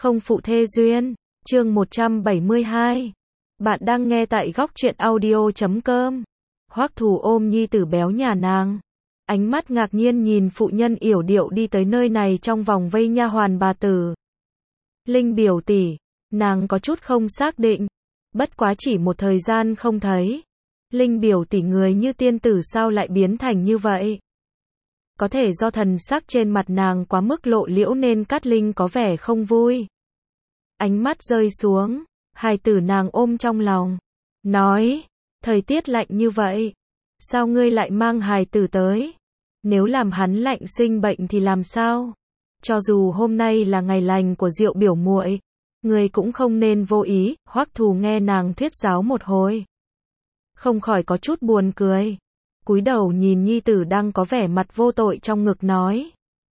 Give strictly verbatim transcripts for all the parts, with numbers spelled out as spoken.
không phụ thê duyên, chương một trăm bảy mươi hai. Bạn đang nghe tại góc truyện audio chấm com. Hoắc Thù ôm nhi tử béo nhà nàng, ánh mắt ngạc nhiên nhìn phụ nhân yểu điệu đi tới nơi này trong vòng vây nha hoàn bà tử. Linh biểu tỷ, nàng có chút không xác định, bất quá chỉ một thời gian không thấy. Linh biểu tỷ người như tiên tử sao lại biến thành như vậy? Có thể do thần sắc trên mặt nàng quá mức lộ liễu nên Cát Linh có vẻ không vui. Ánh mắt rơi xuống, hài tử nàng ôm trong lòng, nói, thời tiết lạnh như vậy, sao ngươi lại mang hài tử tới? Nếu làm hắn lạnh sinh bệnh thì làm sao? Cho dù hôm nay là ngày lành của Diệu biểu muội, ngươi cũng không nên vô ý. Hoắc Thù nghe nàng thuyết giáo một hồi, không khỏi có chút buồn cười, cúi đầu nhìn nhi tử đang có vẻ mặt vô tội trong ngực nói,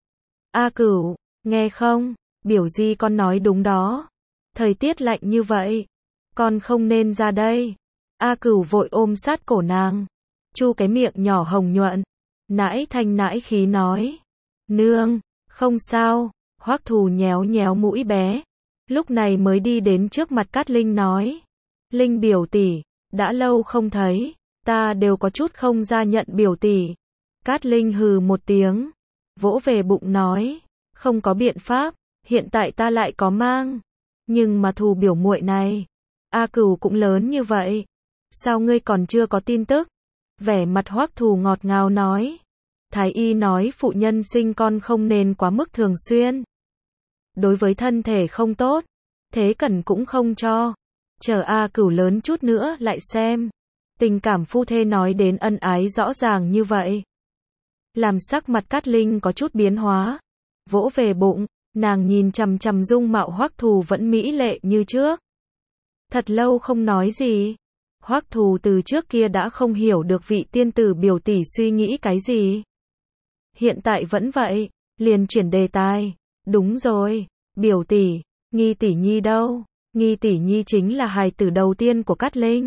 A Cửu, nghe không, biểu di con nói đúng đó, thời tiết lạnh như vậy, con không nên ra đây. A Cửu vội ôm sát cổ nàng, chu cái miệng nhỏ hồng nhuận, nãi thanh nãi khí nói, nương, không sao. Hoắc Thù nhéo nhéo mũi bé, lúc này mới đi đến trước mặt Cát Linh nói, Linh biểu tỷ, đã lâu không thấy, ta đều có chút không ra nhận biểu tỷ. Cát Linh hừ một tiếng, vỗ về bụng nói, không có biện pháp, hiện tại ta lại có mang, nhưng mà Thù biểu muội này, A Cửu cũng lớn như vậy, sao ngươi còn chưa có tin tức? Vẻ mặt Hoắc Thù ngọt ngào nói, thái y nói phụ nhân sinh con không nên quá mức thường xuyên, đối với thân thể không tốt, thế cần cũng không cho, chờ A Cửu lớn chút nữa lại xem. Tình cảm phu thê nói đến ân ái rõ ràng như vậy, làm sắc mặt Cát Linh có chút biến hóa, vỗ về bụng, nàng nhìn chằm chằm dung mạo Hoắc Thù vẫn mỹ lệ như trước. Thật lâu không nói gì, Hoắc Thù từ trước kia đã không hiểu được vị tiên tử biểu tỷ suy nghĩ cái gì. Hiện tại vẫn vậy, liền chuyển đề tài, đúng rồi, biểu tỷ, Nghi tỷ nhi đâu? Nghi tỷ nhi chính là hài tử đầu tiên của Cát Linh,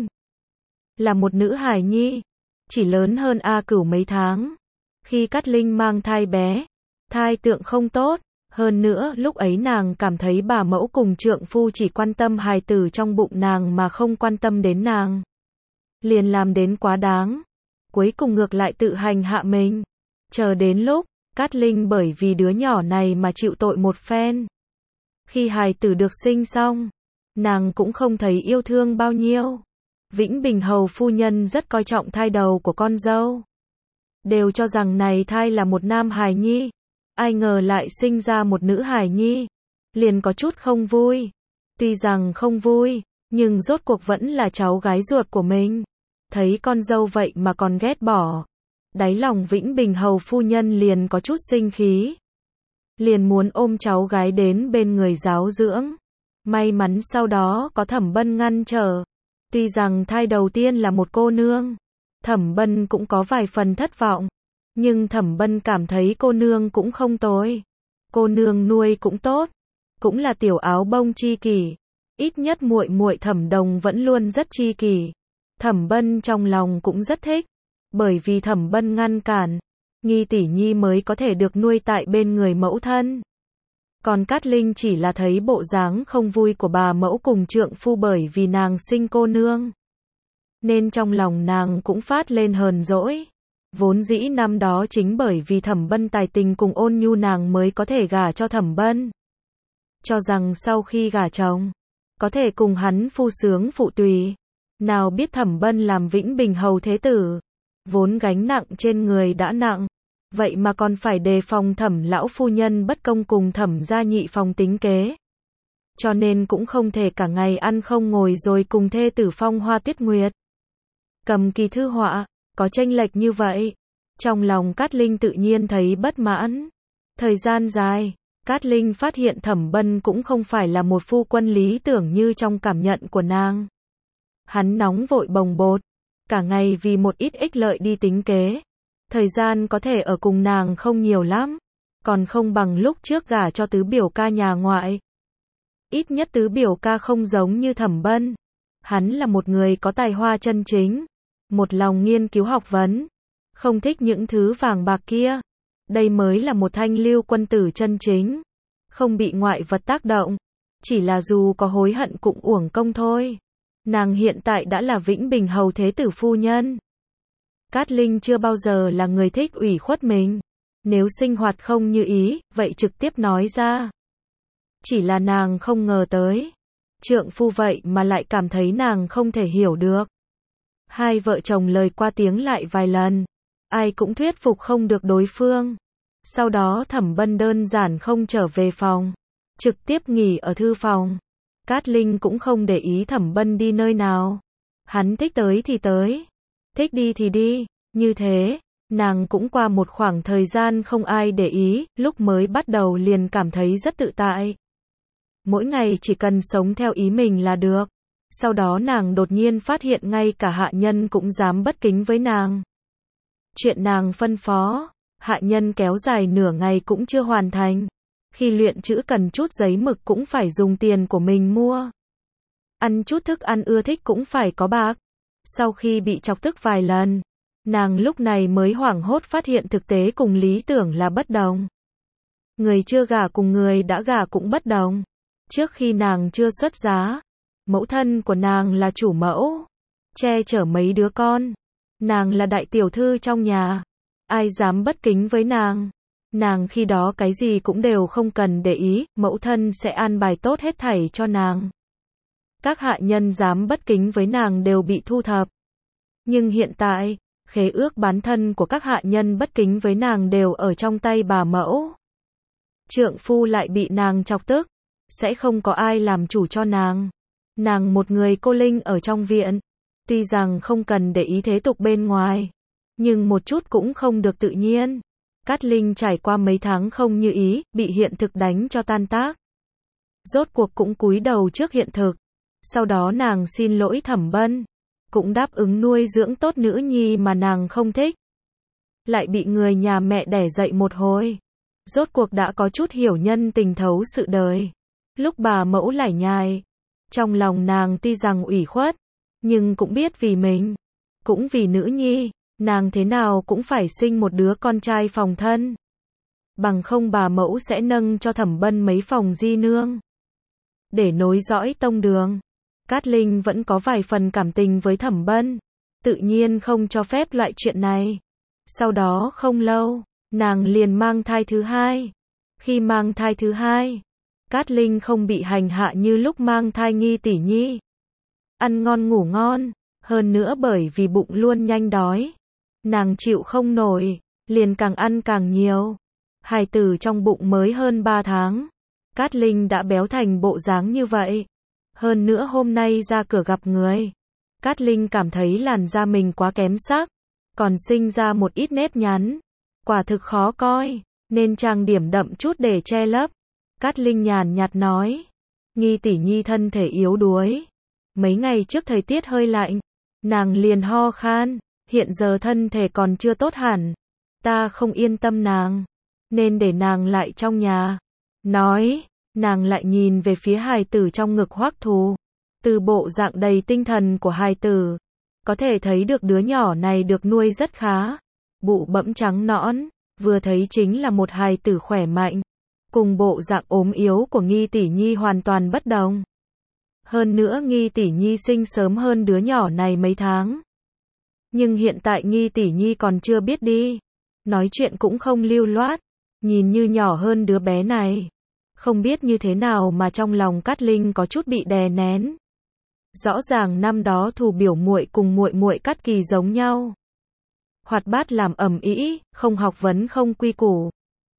là một nữ hài nhi, chỉ lớn hơn A Cửu mấy tháng. Khi Cát Linh mang thai bé, thai tượng không tốt, hơn nữa lúc ấy nàng cảm thấy bà mẫu cùng trượng phu chỉ quan tâm hài tử trong bụng nàng mà không quan tâm đến nàng, liền làm đến quá đáng, cuối cùng ngược lại tự hành hạ mình. Chờ đến lúc Cát Linh bởi vì đứa nhỏ này mà chịu tội một phen. Khi hài tử được sinh xong, nàng cũng không thấy yêu thương bao nhiêu. Vĩnh Bình hầu phu nhân rất coi trọng thai đầu của con dâu, đều cho rằng này thai là một nam hài nhi, ai ngờ lại sinh ra một nữ hài nhi, liền có chút không vui. Tuy rằng không vui, nhưng rốt cuộc vẫn là cháu gái ruột của mình, thấy con dâu vậy mà còn ghét bỏ, đáy lòng Vĩnh Bình hầu phu nhân liền có chút sinh khí, liền muốn ôm cháu gái đến bên người giáo dưỡng. May mắn sau đó có Thẩm Bân ngăn trở. Tuy rằng thai đầu tiên là một cô nương, Thẩm Bân cũng có vài phần thất vọng, nhưng Thẩm Bân cảm thấy cô nương cũng không tồi, cô nương nuôi cũng tốt, cũng là tiểu áo bông chi kỷ, ít nhất muội muội Thẩm Đồng vẫn luôn rất chi kỷ. Thẩm Bân trong lòng cũng rất thích, bởi vì Thẩm Bân ngăn cản, Nghi tỷ nhi mới có thể được nuôi tại bên người mẫu thân. Còn Cát Linh chỉ là thấy bộ dáng không vui của bà mẫu cùng trượng phu bởi vì nàng sinh cô nương, nên trong lòng nàng cũng phát lên hờn dỗi. Vốn dĩ năm đó chính bởi vì Thẩm Bân tài tình cùng ôn nhu nàng mới có thể gả cho Thẩm Bân, cho rằng sau khi gả chồng, có thể cùng hắn phu sướng phụ tùy. Nào biết Thẩm Bân làm Vĩnh Bình hầu thế tử, vốn gánh nặng trên người đã nặng, vậy mà còn phải đề phòng Thẩm lão phu nhân bất công cùng Thẩm gia nhị phòng tính kế, cho nên cũng không thể cả ngày ăn không ngồi rồi cùng thê tử phong hoa tuyết nguyệt. Cầm kỳ thư họa, có chênh lệch như vậy, trong lòng Cát Linh tự nhiên thấy bất mãn. Thời gian dài, Cát Linh phát hiện Thẩm Bân cũng không phải là một phu quân lý tưởng như trong cảm nhận của nàng. Hắn nóng vội bồng bột, cả ngày vì một ít ích lợi đi tính kế, thời gian có thể ở cùng nàng không nhiều lắm, còn không bằng lúc trước gả cho tứ biểu ca nhà ngoại. Ít nhất tứ biểu ca không giống như Thẩm Bân, hắn là một người có tài hoa chân chính, một lòng nghiên cứu học vấn, không thích những thứ vàng bạc kia. Đây mới là một thanh lưu quân tử chân chính, không bị ngoại vật tác động. Chỉ là dù có hối hận cũng uổng công thôi. Nàng hiện tại đã là Vĩnh Bình hầu thế tử phu nhân. Cát Linh chưa bao giờ là người thích ủy khuất mình. Nếu sinh hoạt không như ý, vậy trực tiếp nói ra. Chỉ là nàng không ngờ tới. Trượng phu vậy mà lại cảm thấy nàng không thể hiểu được. Hai vợ chồng lời qua tiếng lại vài lần. Ai cũng thuyết phục không được đối phương. Sau đó Thẩm Bân đơn giản không trở về phòng. Trực tiếp nghỉ ở thư phòng. Cát Linh cũng không để ý Thẩm Bân đi nơi nào. Hắn thích tới thì tới. Thích đi thì đi. Như thế, nàng cũng qua một khoảng thời gian không ai để ý, lúc mới bắt đầu liền cảm thấy rất tự tại. Mỗi ngày chỉ cần sống theo ý mình là được. Sau đó nàng đột nhiên phát hiện ngay cả hạ nhân cũng dám bất kính với nàng. Chuyện nàng phân phó, hạ nhân kéo dài nửa ngày cũng chưa hoàn thành. Khi luyện chữ cần chút giấy mực cũng phải dùng tiền của mình mua. Ăn chút thức ăn ưa thích cũng phải có bạc. Sau khi bị chọc tức vài lần, nàng lúc này mới hoảng hốt phát hiện thực tế cùng lý tưởng là bất đồng. Người chưa gả cùng người đã gả cũng bất đồng. Trước khi nàng chưa xuất giá, mẫu thân của nàng là chủ mẫu, che chở mấy đứa con. Nàng là đại tiểu thư trong nhà. Ai dám bất kính với nàng? Nàng khi đó cái gì cũng đều không cần để ý, mẫu thân sẽ an bài tốt hết thảy cho nàng. Các hạ nhân dám bất kính với nàng đều bị thu thập. Nhưng hiện tại, khế ước bán thân của các hạ nhân bất kính với nàng đều ở trong tay bà mẫu. Trượng phu lại bị nàng chọc tức, sẽ không có ai làm chủ cho nàng. Nàng một người cô linh ở trong viện, tuy rằng không cần để ý thế tục bên ngoài, nhưng một chút cũng không được tự nhiên. Cát Linh trải qua mấy tháng không như ý, bị hiện thực đánh cho tan tác. Rốt cuộc cũng cúi đầu trước hiện thực. Sau đó nàng xin lỗi Thẩm Bân, cũng đáp ứng nuôi dưỡng tốt nữ nhi mà nàng không thích. Lại bị người nhà mẹ đẻ dạy một hồi. Rốt cuộc đã có chút hiểu nhân tình thấu sự đời. Lúc bà mẫu lải nhải, trong lòng nàng tuy rằng ủy khuất, nhưng cũng biết vì mình, cũng vì nữ nhi, nàng thế nào cũng phải sinh một đứa con trai phòng thân. Bằng không bà mẫu sẽ nâng cho Thẩm Bân mấy phòng di nương. Để nối dõi tông đường. Cát Linh vẫn có vài phần cảm tình với Thẩm Bân, tự nhiên không cho phép loại chuyện này. Sau đó không lâu, nàng liền mang thai thứ hai. Khi mang thai thứ hai, Cát Linh không bị hành hạ như lúc mang thai Nghi tỷ nhi. Ăn ngon ngủ ngon, hơn nữa bởi vì bụng luôn nhanh đói. Nàng chịu không nổi, liền càng ăn càng nhiều. Hài tử trong bụng mới hơn ba tháng. Cát Linh đã béo thành bộ dáng như vậy. Hơn nữa hôm nay ra cửa gặp người. Cát Linh cảm thấy làn da mình quá kém sắc. Còn sinh ra một ít nếp nhắn. Quả thực khó coi, nên trang điểm đậm chút để che lấp. Cát Linh nhàn nhạt nói. Nghi tỷ nhi thân thể yếu đuối. Mấy ngày trước thời tiết hơi lạnh, nàng liền ho khan. Hiện giờ thân thể còn chưa tốt hẳn. Ta không yên tâm nàng, nên để nàng lại trong nhà. Nói, nàng lại nhìn về phía hài tử trong ngực Hoắc Thù. Từ bộ dạng đầy tinh thần của hài tử, có thể thấy được đứa nhỏ này được nuôi rất khá. Bụ bẫm trắng nõn, vừa thấy chính là một hài tử khỏe mạnh. Cùng bộ dạng ốm yếu của Nghi tỷ nhi hoàn toàn bất đồng. Hơn nữa Nghi tỷ nhi sinh sớm hơn đứa nhỏ này mấy tháng. Nhưng hiện tại Nghi tỷ nhi còn chưa biết đi. Nói chuyện cũng không lưu loát. Nhìn như nhỏ hơn đứa bé này. Không biết như thế nào mà trong lòng Cát Linh có chút bị đè nén. Rõ ràng năm đó Thù biểu muội cùng muội muội Cát Kỳ giống nhau. Hoạt bát làm ầm ĩ, không học vấn không quy củ.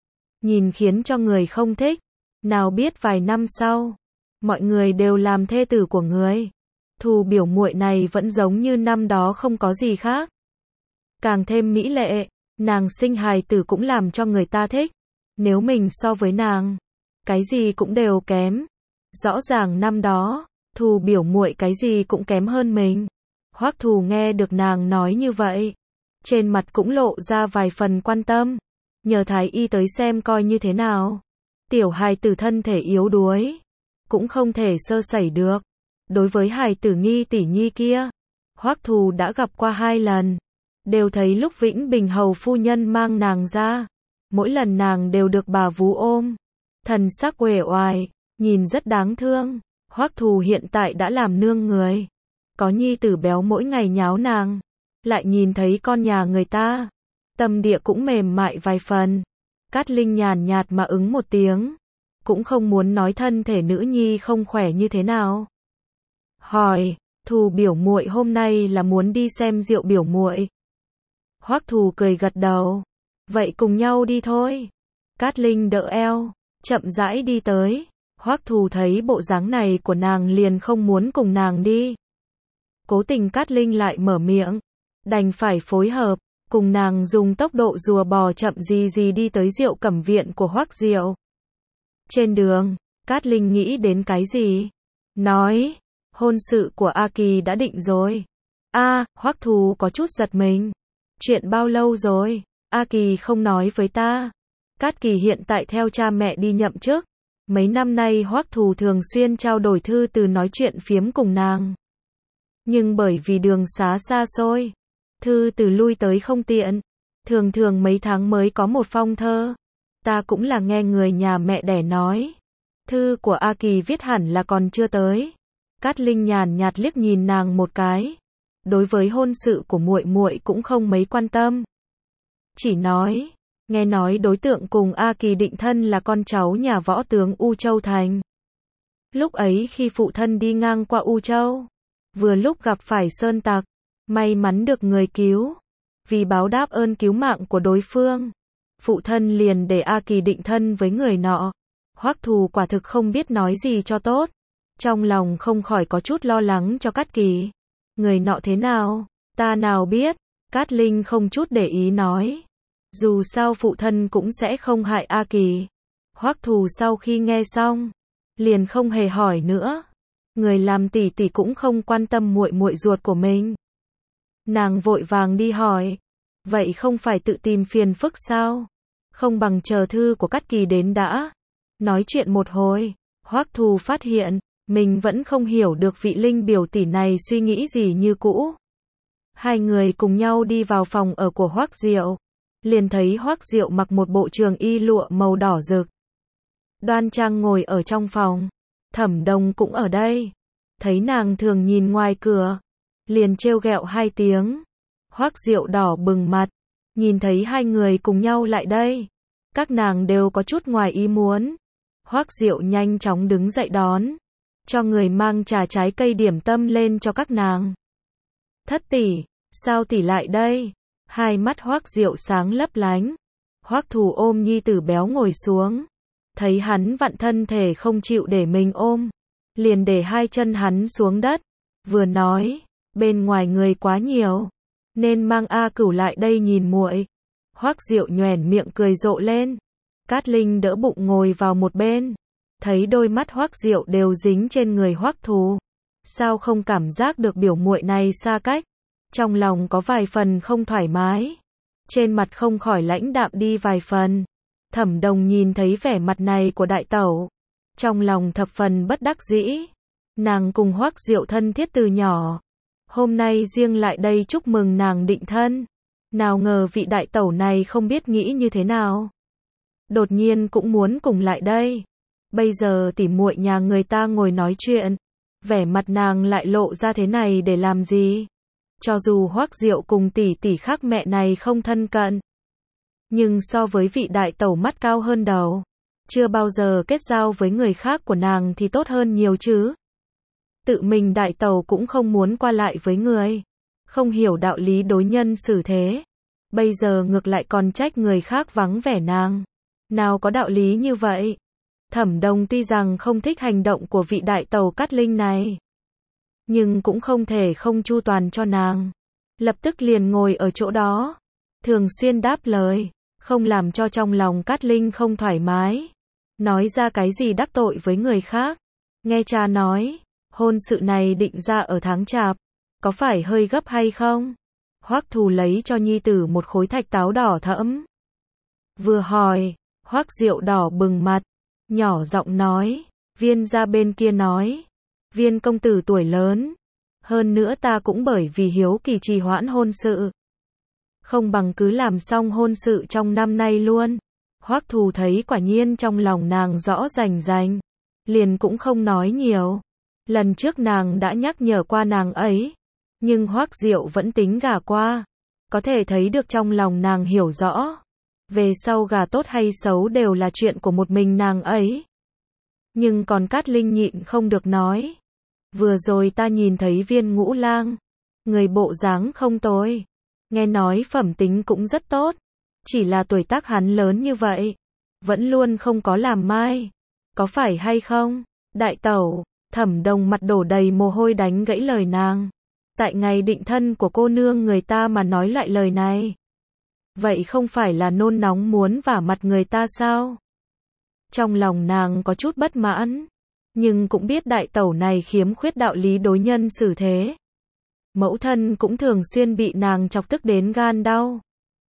Nhìn khiến cho người không thích. Nào biết vài năm sau, mọi người đều làm thê tử của người. Thù biểu muội này vẫn giống như năm đó không có gì khác. Càng thêm mỹ lệ, nàng sinh hài tử cũng làm cho người ta thích. Nếu mình so với nàng, cái gì cũng đều kém. Rõ ràng năm đó, Thù biểu muội cái gì cũng kém hơn mình. Hoắc Thù nghe được nàng nói như vậy, trên mặt cũng lộ ra vài phần quan tâm. Nhờ thái y tới xem coi như thế nào. Tiểu hài tử thân thể yếu đuối, cũng không thể sơ sẩy được. Đối với hài tử Nghi tỷ nhi kia, Hoắc Thù đã gặp qua hai lần. Đều thấy lúc Vĩnh Bình hầu phu nhân mang nàng ra, mỗi lần nàng đều được bà vú ôm. Thần sắc uể oải, nhìn rất đáng thương. Hoắc Thù hiện tại đã làm nương người, có nhi tử béo mỗi ngày nháo nàng, lại nhìn thấy con nhà người ta, tâm địa cũng mềm mại vài phần. Cát Linh nhàn nhạt mà ứng một tiếng, cũng không muốn nói thân thể nữ nhi không khỏe như thế nào. Hỏi, Thù biểu muội hôm nay là muốn đi xem Diệu biểu muội? Hoắc Thù cười gật đầu, vậy cùng nhau đi thôi. Cát Linh đỡ eo, chậm rãi đi tới. Hoắc Thù thấy bộ dáng này của nàng liền không muốn cùng nàng đi. Cố tình Cát Linh lại mở miệng, đành phải phối hợp, cùng nàng dùng tốc độ rùa bò chậm gì gì đi tới Diệu Cẩm viện của Hoắc Diệu. Trên đường, Cát Linh nghĩ đến cái gì? Nói, hôn sự của A Kỳ đã định rồi. A, Hoắc Thù có chút giật mình. Chuyện bao lâu rồi? A Kỳ không nói với ta. Cát Kỳ hiện tại theo cha mẹ đi nhậm chức. Mấy năm nay Hoắc Thù thường xuyên trao đổi thư từ nói chuyện phiếm cùng nàng. Nhưng bởi vì đường xá xa xôi, thư từ lui tới không tiện, thường thường mấy tháng mới có một phong thơ. Ta cũng là nghe người nhà mẹ đẻ nói, thư của A Kỳ viết hẳn là còn chưa tới. Cát Linh nhàn nhạt liếc nhìn nàng một cái, đối với hôn sự của muội muội cũng không mấy quan tâm. Chỉ nói, nghe nói đối tượng cùng A Kỳ định thân là con cháu nhà võ tướng U Châu Thành. Lúc ấy khi phụ thân đi ngang qua U Châu, vừa lúc gặp phải sơn tặc, may mắn được người cứu. Vì báo đáp ơn cứu mạng của đối phương, phụ thân liền để A Kỳ định thân với người nọ. Hoắc Thù quả thực không biết nói gì cho tốt, trong lòng không khỏi có chút lo lắng cho Cát Kỳ. Người nọ thế nào? Ta nào biết? Cát Linh không chút để ý nói. Dù sao phụ thân cũng sẽ không hại A Kỳ. Hoắc Thù sau khi nghe xong, liền không hề hỏi nữa. Người làm tỷ tỷ cũng không quan tâm muội muội ruột của mình. Nàng vội vàng đi hỏi, vậy không phải tự tìm phiền phức sao? Không bằng chờ thư của Cát Kỳ đến đã. Nói chuyện một hồi, Hoắc Thù phát hiện, mình vẫn không hiểu được vị Linh biểu tỷ này suy nghĩ gì như cũ. Hai người cùng nhau đi vào phòng ở của Hoắc Diệu, liền thấy Hoắc Diệu mặc một bộ trường y lụa màu đỏ rực. Đoan trang ngồi ở trong phòng, Thẩm Đồng cũng ở đây. Thấy nàng thường nhìn ngoài cửa, liền trêu ghẹo hai tiếng. Hoắc Diệu đỏ bừng mặt, nhìn thấy hai người cùng nhau lại đây, các nàng đều có chút ngoài ý muốn. Hoắc Diệu nhanh chóng đứng dậy đón, cho người mang trà trái cây điểm tâm lên cho các nàng. Thất tỷ, sao tỷ lại đây? Hai mắt Hoắc Diệu sáng lấp lánh. Hoắc Thù ôm nhi tử béo ngồi xuống, thấy hắn vặn thân thể không chịu để mình ôm, liền để hai chân hắn xuống đất, vừa nói, bên ngoài người quá nhiều, nên mang A Cửu lại đây nhìn muội. Hoắc Diệu nhoẻn miệng cười rộ lên. Cát Linh đỡ bụng ngồi vào một bên, thấy đôi mắt Hoắc Diệu đều dính trên người Hoắc Thù, sao không cảm giác được biểu muội này xa cách, trong lòng có vài phần không thoải mái, trên mặt không khỏi lãnh đạm đi vài phần. Thẩm Đồng nhìn thấy vẻ mặt này của đại tẩu, trong lòng thập phần bất đắc dĩ. Nàng cùng Hoắc Diệu thân thiết từ nhỏ, hôm nay riêng lại đây chúc mừng nàng định thân, nào ngờ vị đại tẩu này không biết nghĩ như thế nào, đột nhiên cũng muốn cùng lại đây. Bây giờ tỉ muội nhà người ta ngồi nói chuyện, vẻ mặt nàng lại lộ ra thế này để làm gì? Cho dù Hoắc Diệu cùng tỷ tỷ khác mẹ này không thân cận, nhưng so với vị đại tẩu mắt cao hơn đầu, chưa bao giờ kết giao với người khác của nàng thì tốt hơn nhiều chứ. Tự mình đại tẩu cũng không muốn qua lại với người, không hiểu đạo lý đối nhân xử thế, bây giờ ngược lại còn trách người khác vắng vẻ nàng. Nào có đạo lý như vậy. Thẩm Đồng tuy rằng không thích hành động của vị đại tẩu Cát Linh này, nhưng cũng không thể không chu toàn cho nàng. Lập tức liền ngồi ở chỗ đó, thường xuyên đáp lời, không làm cho trong lòng Cát Linh không thoải mái, nói ra cái gì đắc tội với người khác. Nghe cha nói, hôn sự này định ra ở tháng Chạp, có phải hơi gấp hay không? Hoắc Thù lấy cho nhi tử một khối thạch táo đỏ thẫm. Vừa hỏi, Hoắc Diệu đỏ bừng mặt, nhỏ giọng nói, Viên gia bên kia nói, Viên công tử tuổi lớn, hơn nữa ta cũng bởi vì hiếu kỳ trì hoãn hôn sự, không bằng cứ làm xong hôn sự trong năm nay luôn. Hoắc Thù thấy quả nhiên trong lòng nàng rõ rành rành, liền cũng không nói nhiều. Lần trước nàng đã nhắc nhở qua nàng ấy, nhưng Hoắc Diệu vẫn tính gả qua. Có thể thấy được trong lòng nàng hiểu rõ. Về sau gả tốt hay xấu đều là chuyện của một mình nàng ấy. Nhưng còn Cát Linh nhịn không được nói. Vừa rồi ta nhìn thấy Viên Ngũ Lang. Người bộ dáng không tồi. Nghe nói phẩm tính cũng rất tốt. Chỉ là tuổi tác hắn lớn như vậy. Vẫn luôn không có làm mai. Có phải hay không? Đại tẩu, Thẩm Đồng mặt đổ đầy mồ hôi đánh gãy lời nàng. Tại ngày định thân của cô nương người ta mà nói lại lời này. Vậy không phải là nôn nóng muốn vả mặt người ta sao? Trong lòng nàng có chút bất mãn. Nhưng cũng biết đại tẩu này khiếm khuyết đạo lý đối nhân xử thế. Mẫu thân cũng thường xuyên bị nàng chọc tức đến gan đau.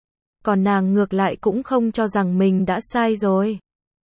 Còn nàng ngược lại cũng không cho rằng mình đã sai rồi.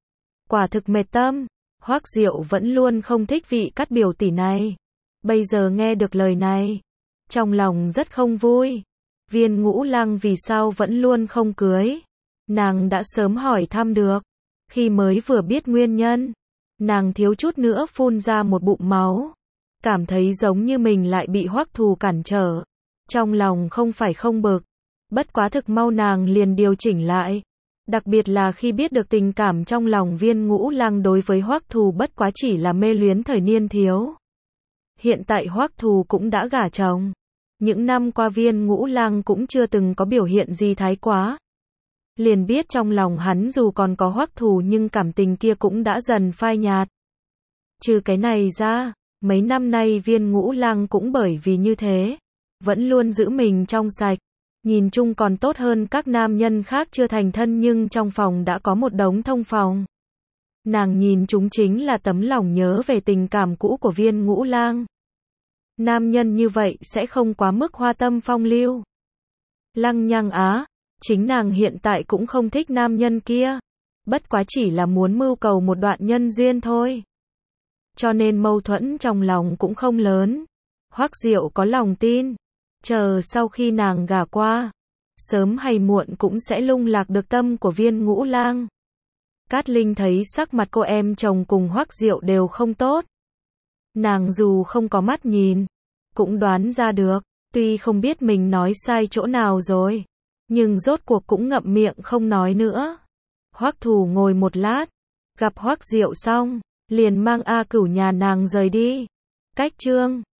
Quả thực mệt tâm. Hoắc Diệu vẫn luôn không thích vị Cát biểu tỷ này. Bây giờ nghe được lời này, trong lòng rất không vui. Viên Ngũ Lang vì sao vẫn luôn không cưới? Nàng đã sớm hỏi thăm được. Khi mới vừa biết nguyên nhân, nàng thiếu chút nữa phun ra một bụng máu. Cảm thấy giống như mình lại bị Hoắc Thù cản trở. Trong lòng không phải không bực. Bất quá thực mau nàng liền điều chỉnh lại. Đặc biệt là khi biết được tình cảm trong lòng Viên Ngũ Lang đối với Hoắc Thù bất quá chỉ là mê luyến thời niên thiếu. Hiện tại Hoắc Thù cũng đã gả chồng. Những năm qua Viên Ngũ Lang cũng chưa từng có biểu hiện gì thái quá. Liền biết trong lòng hắn dù còn có Hoắc Thù nhưng cảm tình kia cũng đã dần phai nhạt. Trừ cái này ra, mấy năm nay Viên Ngũ Lang cũng bởi vì như thế, vẫn luôn giữ mình trong sạch. Nhìn chung còn tốt hơn các nam nhân khác chưa thành thân nhưng trong phòng đã có một đống thông phòng. Nàng nhìn chúng chính là tấm lòng nhớ về tình cảm cũ của Viên Ngũ Lang. Nam nhân như vậy sẽ không quá mức hoa tâm phong lưu. Lăng Nhăng á, chính nàng hiện tại cũng không thích nam nhân kia. Bất quá chỉ là muốn mưu cầu một đoạn nhân duyên thôi. Cho nên mâu thuẫn trong lòng cũng không lớn. Hoắc Diệu có lòng tin. Chờ sau khi nàng gả qua, sớm hay muộn cũng sẽ lung lạc được tâm của Viên Ngũ Lang. Cát Linh thấy sắc mặt cô em chồng cùng Hoắc Diệu đều không tốt. Nàng dù không có mắt nhìn, cũng đoán ra được, tuy không biết mình nói sai chỗ nào rồi, nhưng rốt cuộc cũng ngậm miệng không nói nữa. Hoắc Thù ngồi một lát, gặp Hoắc Diệu xong, liền mang A Cửu nhà nàng rời đi. Cách chương